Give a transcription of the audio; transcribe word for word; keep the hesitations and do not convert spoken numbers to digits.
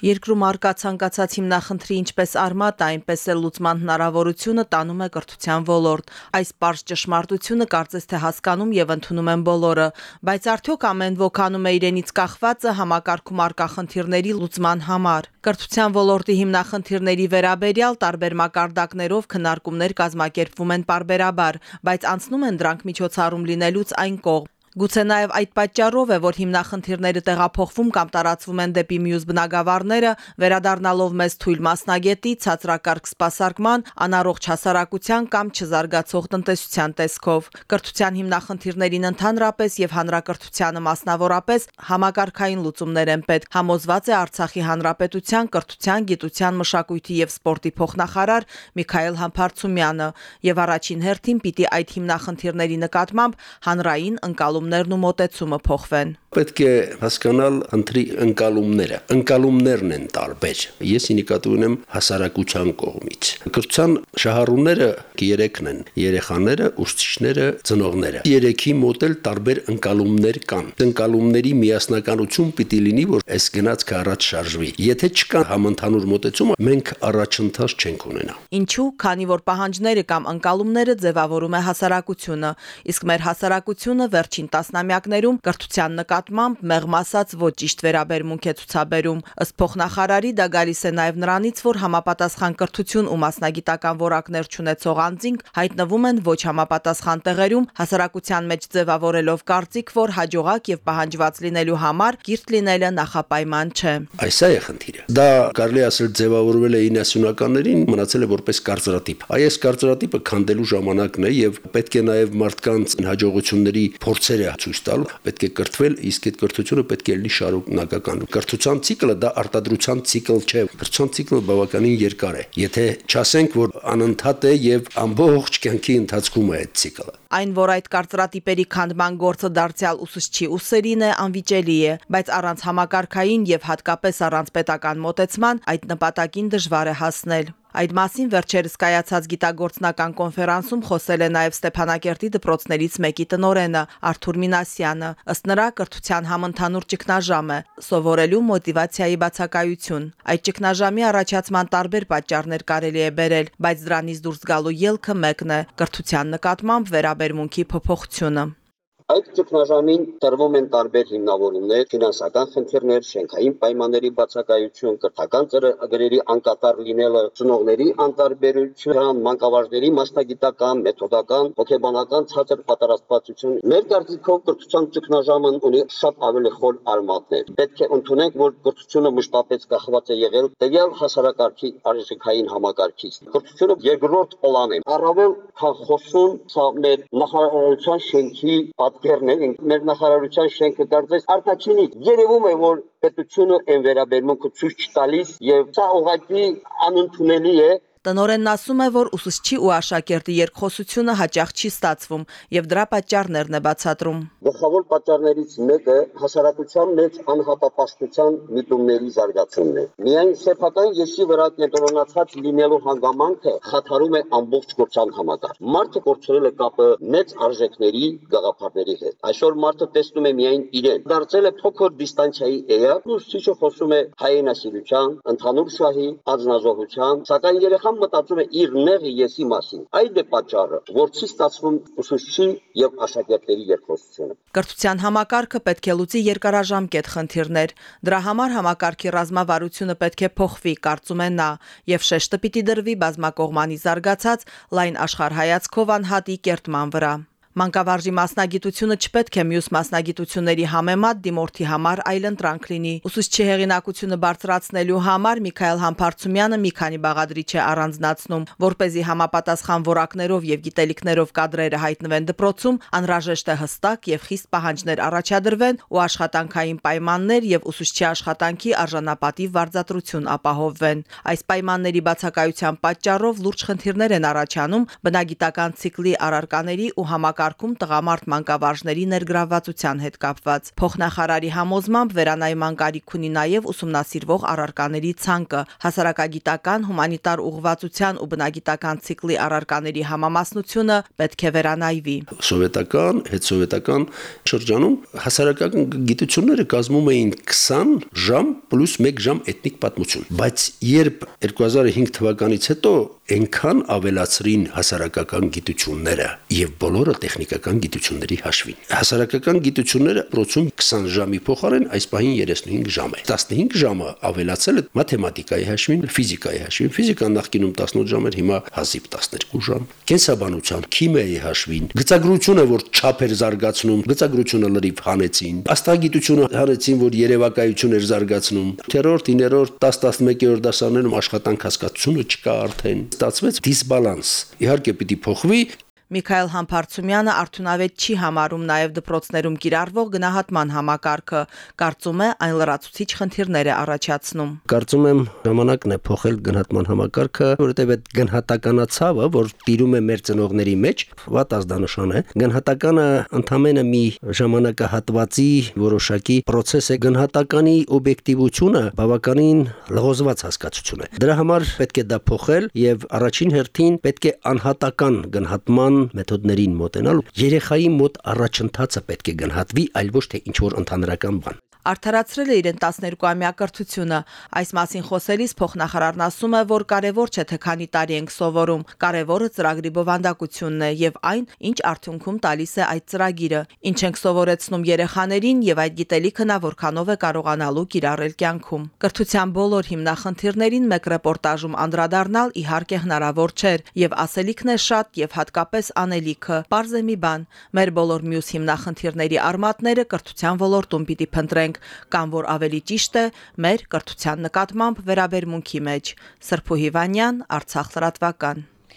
Երկրում առկա ցանկացած հիմնախնդրի ինչպես արմատ, այնպես էլ լուծման հնարավորությունը տանում է կրթության ոլորտ։ Այս պարզ ճշմարտությունը կարծես թե հասկանում եւ ընդունում են բոլորը, բայց արդյոք ամեն ոք անում է իրենից կախվածը համակարգում առկա խնդիրների լուծման համար։ Կրթության ոլորտի հիմնախնդիրների վերաբերյալ տարբեր մակարդակներով քննարկումներ կազմակերպվում են պարբերաբար, բայց անցնում են դրանք միջոցառում լինելուց այն կողմ։ Գուցե նաև այդ պատճառով է, որ հիմնախնդիրները տեղափոխվում կամ տարածվում են դեպի մյուս բնագավառները, վերադառնալով մեզ թույլ մասնագետի, ցածրակարգ սպասարկման, անառողջ հասարակության կամ չզարգացող տնտեսության տեսքով։ Կրթության հիմնախնդիրներին ընդհանրապես եւ հանրակրթությանը մասնավորապես համակարգային լուծումներ են պետք, համոզված է Արցախի Հանրապետության կրթության, գիտության, մշակույթի եւ սպորտի փոխնախարար Միքայել Համբարձումյանը, եւ առաջին հերթին պիտի այդ հիմնախնդիրների նկատմամբ հանրային ընկալում ու մոտեցումը փոխվեն։ Պետք է հասկանալ ընտրի ընկալումները։ Ընկալումներն են տարբեր։ Ես նկատի ունեմ հասարակության կողմից։ Կրթության շահառուները երեքն են՝ երեխաները, ուսուցիչները, ծնողները։ Երեքի մոտ էլ տարբեր ընկալումներ կան։ Ընկալումների միասնականություն պիտի լինի, որ այս գնացքը առաջ շարժվի։ Եթե չկա համընդհանուր մոտեցում, մենք առաջընթաց չենք ունենա։ Ինչու՞, քանի որ պահանջները կամ ընկալումները ձևավորում է հասարակությունը, իսկ մեր հասարակությունը վերջին տասնամյակներում կրթության նկատմամբ մեղմ ասած ոչ ճիշտ վերաբերմունք է ցուցաբերում։ Ըստ փոխնախարարի դա գալիս է նաև նրանից, որ համապատասխան կրթություն ու մասնագիտական որակներ չունեցող անձինք հայտնվում են ոչ համապատասխան տեղերում, հասարակության մեջ ձևավորելով կարծիք, որ հաջողակ եւ պահանջված լինելու համար կիրթ լինելը նախապայման չէ։ Այս է խնդիրը։ Դա կարելի ասել ձևավորվել է իննասունականներին, մնացել է որպես կարծրատիպ։ Այս կարծրատիպը քանդելու ժամանակն է եւ պետք է նաև մարդկանց հաջողությունների փորձերը ցույց տալ, պետք է կրթվել, իսկ այդ կրթությունը պետք է լինի շարունակական։ Կրթության ցիկլը դա արտադրության ցիկլ չէ։ Կրթության ցիկլը բավականին երկար է։ Եթե չասենք, որ անընդհատ է եւ ամբողջ կյանքի ընթացքում է այդ ցիկլը։ Այն, որ այդ կարծրատիպերի քանդման գործը դարձյալ ուսուցչի ուսերին է, անվիճելի է, բայց առանց համակարգային եւ հատկապես առանց պետական մոտեցման այդ նպատակին դժվար է հասնել։ Այդ մասին վերջերս կայացած գիտագործնական կոնֆերանսում խոսել է նաև Ստեփանակերտի դպրոցներից մեկի տնօրենը Արթուր Մինասյանը։ Ըստ նրա, կրթության համընդհանուր ճգնաժամ է, սովորելու մոտիվացիայի բացակայություն։ Այդ ճգնաժամի առաջացման տարբեր պատճառներ կարելի է բերել, բայց դրանից դուրս գալու ելքը մեկն է՝ կրթության նկատմամբ վերաբերմունքի փոփոխությունը։ Այդ ճգնաժամին տրվում են տարբեր հիմնավորումներ, ֆինանսական խնդիրներ, շենքային պայմանների բացակայություն, կրթական ծրագրերի անկատար լինելը, ծնողների անտարբերություն, մանկավարժների մասնագիտական, մեթոդական, հոգեբանական ցածր պատրաստվածություն։ Մեր կարծիքով կրթության ճգնաժամն ունի շատ ավելի խոր արմատներ։ Պետք է ընդունենք, որ կրթությունը մշտապես կախված է եղել տվյալ հասարակարգի արժեքային համակարգից։ Կրթությունը երկրորդ պլան է։ Առավել քան խոսում, սա մեր նախարարության շենքի մեր նախարարության շենքը կարծես արտաքինից երևում է, որ պետությունը այն վերաբերմունքը ցույց չտալիս եւ սա ուղղակի անընդունելի է։ Տնօրենն ասում է, որ ուսուցչի ու աշակերտի երկխոսությունը հաճախ չի ստացվում եւ դրա պատճառներն է բացատրում։ Գլխավոր պատճառներից մեկը հասարակության մեջ անհատապաշտության միտումների զարգացումն է։ Միայն սեփական եսի վրա կենտրոնացած լինելու հանգամանքը խաթարում է ամբողջ կրթության համակարգը։ Մարդը կորցրել է կապը մեծ արժեքների գաղափարների հետ։ Այսօր մարդը տեսնում է միայն իրեն։ Դարձել է փոքր դիստանցիայի էակ, ուսուցիչը խոսում է հայրենասիրության, ընդհանուր շահի, անձնազոհության, սակայն երեխան մտածում է իր նեղի եսի մասին։ Այդ է պատճառը, որ չի ստացվում ուսուցչի եւ աշակերտների երկխոսությունը։ Կրթության համակարգը պետք է լուծի երկարաժամկետ խնդիրներ։ Դրա համար համակարգի ռազմավարությունը պետք է փոխվի, կարծում է նա, եւ շեշտը պիտի դրվի բազմակողմանի զարգացած լայն աշխարհայացքով անհատի կերտման վրա։ Մանկավարժի մասնագիտությունը չպետք է մյուս մասնագիտությունների համեմատ դիմորդի համար այլընտրանք լինի։ Ուսուցչի հեղինակությունը բարձրացնելու համար Միքայել Համբարձումյանը մի քանի բաղադրիչ է առանձնացնում, որպեսզի համապատասխան որակներով եւ գիտելիքներով կադրերը հայտնվեն դպրոցում, անհրաժեշտ է հստակ եւ խիստ պահանջներ առաջադրվեն ու աշխատանքային պայմաններ եւ ուսուցչի աշխատանքի արժանապատիվ վարձատրություն ապահովվեն։ Այս պայմանների բացակայության պատճառով լուրջ խնդիրներ են առաջանում բնագիտական ցիկլի առարկաների ու համակարգ համակարգում տղամարդ մանկավարժների ներգրավվածության հետ կապված։ Փոխնախարարի համոզմամբ վերանայման կարիք ունի նաև ուսումնասիրվող առարկաների ցանկը, հասարակագիտական, հումանիտար ուղղվածության ու բնագիտական ցիկլի առարկաների համամասնությունը պետք է վերանայվի։ Սովետական, հետսովետական շրջանում հասարակական գիտությունները կազմում էին քսան ժամ պլյուս մեկ ժամ էթնիկ պատմություն, բայց երբ երկու հազար հինգ թվականից հետո այնքան ավելացրին հասարակական գիտությունները եւ բոլորը տեխնիկական գիտությունների հաշվին։ Հասարակական գիտությունները պրոցում քսան ժամի փոխարեն այս պահին երեսնուհինգ ժամ է։ տասնհինգ ժամը ավելացել է մաթեմատիկայի հաշվին, ֆիզիկայի հաշվին։ Ֆիզիկան նախկինում տասնութ ժամ էր, հիմա հազիվ տասներկու ժամ։ Կենսաբանության, քիմիայի հաշվին, գծագրությունը, որ չափ էր զարգացնում, գծագրությունը լրիվ հանեցին։ Աստղագիտությունը հանեցին, որ երևակայություն էր զարգացնում։ Թերորդ, իներորդ, տասը տասնմեկերորդ դասարանում աշխատանք հասկացությունը չկա արդեն։ Ստացվեց դիսբալանս։ Իհարկե պիտի փոխվի։ Միքայել Համբարձումյանը արդյունավետ չի համարում նաև դպրոցներում կիրառվող գնահատման համակարգը, կարծում է այն լրացուցիչ խնդիրներ է առաջացնում։ Կարծում եմ ժամանակն է փոխել գնահատման համակարգը, որովհետև այդ գնահատականացավը, որ տիրում է մեր ծնողների մեջ, վատ ազդանշան է։ Գնահատականը ընդամենը մի ժամանակահատվածի որոշակի process է, գնահատականի օբյեկտիվությունը բավականին լղոզված հասկացություն է։ Դրա համար պետք է դա փոխել եւ առաջին հերթին պետք է անհատական գնահատման մեթոդներին մոտենալ, երեխայի մոտ առաջընթացը պետք է գնահատվի, այլ ոչ թե ինչ-որ ընդհանրական բան։ Արդարացրել է իրեն տասներկուամյա կրթությունը։ Այս մասին խոսելիս փոխնախարարն ասում է, որ կարևոր չէ թե քանի տարի ենք սովորում, կարևորը ծրագրի բովանդակությունն է եւ այն, ինչ արդյունքում տալիս է այդ ծրագիրը, ինչ ենք սովորեցնում երեխաներին եւ այդ գիտելիքը նա որքանով է կարողանալու կիրառել կյանքում։ Կրթության բոլոր հիմնախնդիրներին մեկ ռեպորտաժում անդրադառնալ իհարկե հնարավոր չէր եւ ասելիքն է շատ եւ հատկապես անելիքը։ Պարզ է մի բան, մեր բոլոր մյուս հիմնախնդիրների արմատները կրթության ոլորտում պիտի փնտրենք, կամ որ ավելի ճիշտ է, մեր կրթության նկատմամբ վերաբերմունքի մեջ։ Սրփու Հիվանյան, Արցախ լրատվական։